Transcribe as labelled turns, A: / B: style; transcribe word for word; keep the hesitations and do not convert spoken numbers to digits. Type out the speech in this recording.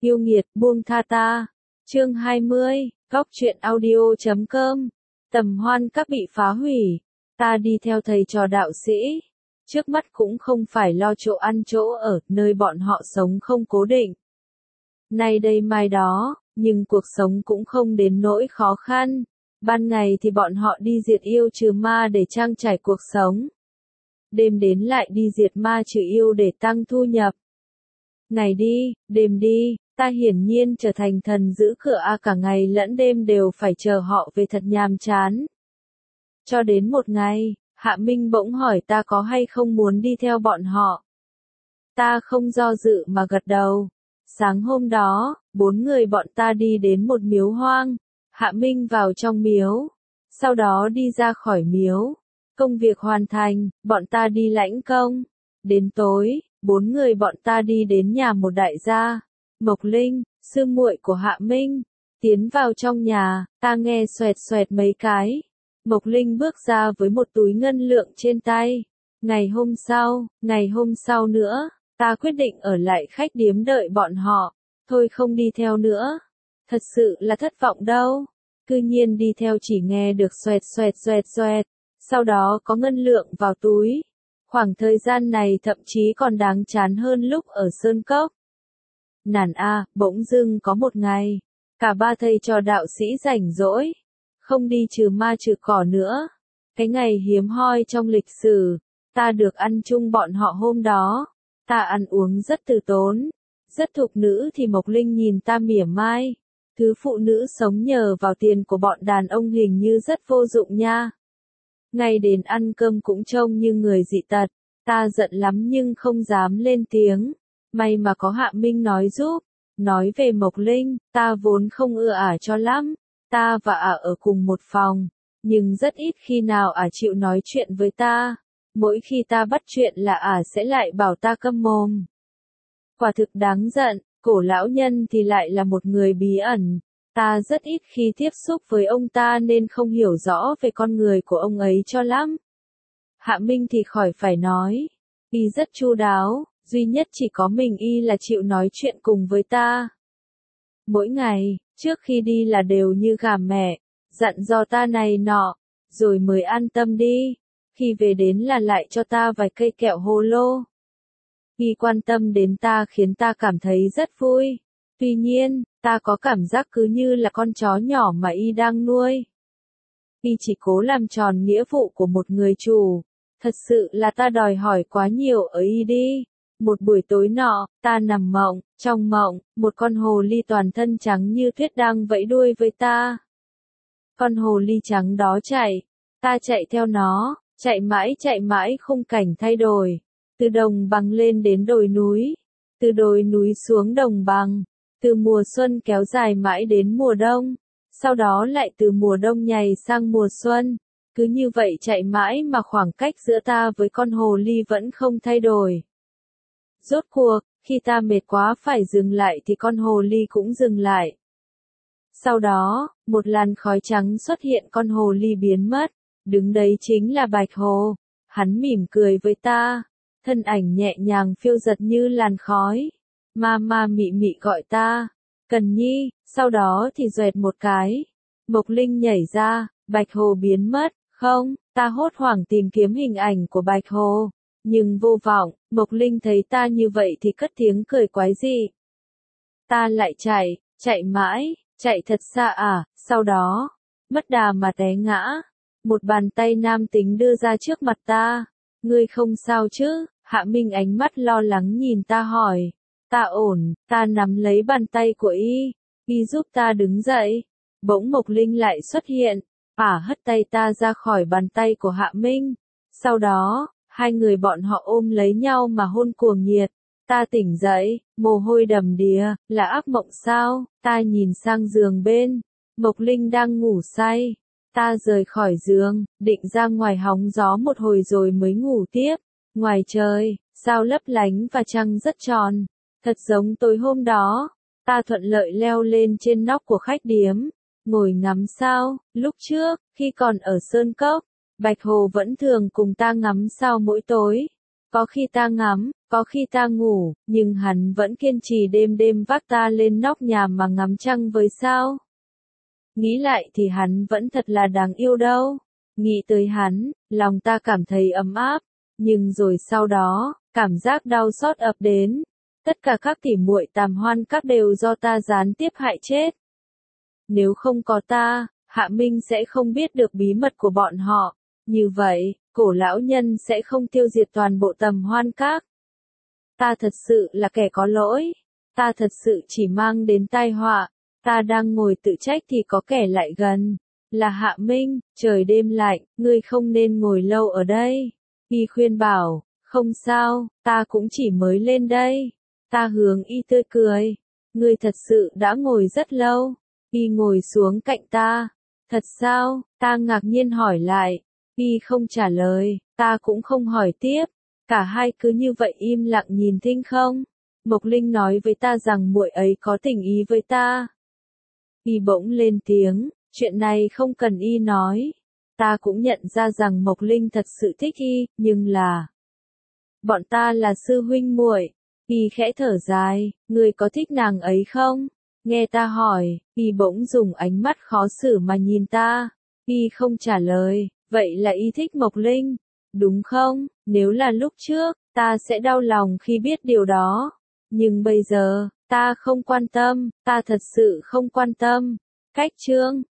A: Yêu nghiệt, buông tha ta. Chương hai mươi, Góc truyện audio chấm com. Tầm hoan các bị phá hủy. Ta đi theo thầy trò đạo sĩ. Trước mắt cũng không phải lo chỗ ăn chỗ ở, nơi bọn họ sống không cố định. Nay đây mai đó, nhưng cuộc sống cũng không đến nỗi khó khăn. Ban ngày thì bọn họ đi diệt yêu trừ ma để trang trải cuộc sống. Đêm đến lại đi diệt ma trừ yêu để tăng thu nhập. Ngày đi, đêm đi, ta hiển nhiên trở thành thần giữ cửa a cả ngày lẫn đêm đều phải chờ họ về thật nhàm chán. Cho đến một ngày, Hạ Minh bỗng hỏi ta có hay không muốn đi theo bọn họ. Ta không do dự mà gật đầu. Sáng hôm đó, bốn người bọn ta đi đến một miếu hoang. Hạ Minh vào trong miếu. Sau đó đi ra khỏi miếu. Công việc hoàn thành, bọn ta đi lãnh công. Đến tối, bốn người bọn ta đi đến nhà một đại gia. Mộc Linh, sư muội của Hạ Minh. Tiến vào trong nhà, ta nghe xoẹt xoẹt mấy cái. Mộc Linh bước ra với một túi ngân lượng trên tay. Ngày hôm sau, ngày hôm sau nữa, ta quyết định ở lại khách điếm đợi bọn họ. Thôi không đi theo nữa. Thật sự là thất vọng đâu. Cư nhiên đi theo chỉ nghe được xoẹt xoẹt xoẹt xoẹt. Sau đó có ngân lượng vào túi. Khoảng thời gian này thậm chí còn đáng chán hơn lúc ở Sơn Cốc. Nản a, bỗng dưng có một ngày, cả ba thầy trò đạo sĩ rảnh rỗi, không đi trừ ma trừ cỏ nữa. Cái ngày hiếm hoi trong lịch sử, ta được ăn chung bọn họ hôm đó. Ta ăn uống rất từ tốn, rất thục nữ thì Mộc Linh nhìn ta mỉa mai. Thứ phụ nữ sống nhờ vào tiền của bọn đàn ông hình như rất vô dụng nha. Ngày đến ăn cơm cũng trông như người dị tật, ta giận lắm nhưng không dám lên tiếng. May mà có Hạ Minh nói giúp. Nói về Mộc Linh, ta vốn không ưa ả cho lắm. Ta và ả ở cùng một phòng, nhưng rất ít khi nào ả chịu nói chuyện với ta. Mỗi khi ta bắt chuyện là ả sẽ lại bảo ta câm mồm. Quả thực đáng giận, cổ lão nhân thì lại là một người bí ẩn. Ta rất ít khi tiếp xúc với ông ta nên không hiểu rõ về con người của ông ấy cho lắm. Hạ Minh thì khỏi phải nói. Y rất chu đáo, duy nhất chỉ có mình Y là chịu nói chuyện cùng với ta. Mỗi ngày, trước khi đi là đều như gà mẹ, dặn dò ta này nọ, rồi mới an tâm đi. Khi về đến là lại cho ta vài cây kẹo hồ lô. Y quan tâm đến ta khiến ta cảm thấy rất vui. Tuy nhiên, ta có cảm giác cứ như là con chó nhỏ mà Y đang nuôi. Y chỉ cố làm tròn nghĩa vụ của một người chủ. Thật sự là ta đòi hỏi quá nhiều ở Y đi. Một buổi tối nọ, ta nằm mộng, trong mộng, một con hồ ly toàn thân trắng như tuyết đang vẫy đuôi với ta. Con hồ ly trắng đó chạy, ta chạy theo nó, chạy mãi chạy mãi khung cảnh thay đổi. Từ đồng bằng lên đến đồi núi, từ đồi núi xuống đồng bằng, từ mùa xuân kéo dài mãi đến mùa đông, sau đó lại từ mùa đông nhảy sang mùa xuân. Cứ như vậy chạy mãi mà khoảng cách giữa ta với con hồ ly vẫn không thay đổi. Rốt cuộc, khi ta mệt quá phải dừng lại thì con hồ ly cũng dừng lại. Sau đó, một làn khói trắng xuất hiện, con hồ ly biến mất. Đứng đấy chính là Bạch Hồ. Hắn mỉm cười với ta. Thân ảnh nhẹ nhàng phiêu giật như làn khói. Ma ma mị mị gọi ta. Cần Nhi, sau đó thì doẹt một cái. Mộc Linh nhảy ra, Bạch Hồ biến mất. Không, ta hốt hoảng tìm kiếm hình ảnh của Bạch Hồ. Nhưng vô vọng, Mộc Linh thấy ta như vậy thì cất tiếng cười quái dị. Ta lại chạy, chạy mãi, chạy thật xa à, sau đó, mất đà mà té ngã. Một bàn tay nam tính đưa ra trước mặt ta. Ngươi không sao chứ? Hạ Minh ánh mắt lo lắng nhìn ta hỏi. Ta ổn, ta nắm lấy bàn tay của Y. Y giúp ta đứng dậy. Bỗng Mộc Linh lại xuất hiện. Ả hất tay ta ra khỏi bàn tay của Hạ Minh. Sau đó, hai người bọn họ ôm lấy nhau mà hôn cuồng nhiệt. Ta tỉnh dậy, mồ hôi đầm đìa, là ác mộng sao? Ta nhìn sang giường bên. Mộc Linh đang ngủ say. Ta rời khỏi giường, định ra ngoài hóng gió một hồi rồi mới ngủ tiếp. Ngoài trời, sao lấp lánh và trăng rất tròn. Thật giống tối hôm đó. Ta thuận lợi leo lên trên nóc của khách điếm. Ngồi ngắm sao. Lúc trước, khi còn ở Sơn Cốc, Bạch Hồ vẫn thường cùng ta ngắm sao mỗi tối. Có khi ta ngắm, Có khi ta ngủ, nhưng hắn vẫn kiên trì đêm đêm vác ta lên nóc nhà mà ngắm trăng với sao. Nghĩ lại thì hắn vẫn thật là đáng yêu đâu. Nghĩ tới hắn, lòng ta cảm thấy ấm áp, nhưng rồi sau đó, cảm giác đau xót ập đến. Tất cả các tỉ muội Tam Hoan Các đều do ta gián tiếp hại chết. Nếu không có ta, Hạ Minh sẽ không biết được bí mật của bọn họ. Như vậy, Cổ lão nhân sẽ không tiêu diệt toàn bộ Tầm Hoan Các. Ta thật sự là kẻ có lỗi. Ta thật sự chỉ mang đến tai họa. Ta đang ngồi tự trách thì có kẻ lại gần. Là Hạ Minh, trời đêm lạnh, ngươi không nên ngồi lâu ở đây. Y khuyên bảo, không sao, ta cũng chỉ mới lên đây. Ta hướng Y tươi cười. Ngươi thật sự đã ngồi rất lâu. Y ngồi xuống cạnh ta. Thật sao? Ta ngạc nhiên hỏi lại. Y không trả lời, ta cũng không hỏi tiếp. Cả hai cứ như vậy im lặng nhìn thinh không. Mộc Linh nói với ta rằng muội ấy có tình ý với ta. Y bỗng lên tiếng, chuyện này không cần Y nói. Ta cũng nhận ra rằng Mộc Linh thật sự thích Y, nhưng là... Bọn ta là sư huynh muội. Y khẽ thở dài, ngươi có thích nàng ấy không? Nghe ta hỏi, Y bỗng dùng ánh mắt khó xử mà nhìn ta. Y không trả lời, vậy là Y thích Mộc Linh, đúng không? Nếu là lúc trước, ta sẽ đau lòng khi biết điều đó. Nhưng bây giờ, ta không quan tâm, ta thật sự không quan tâm. Cách chương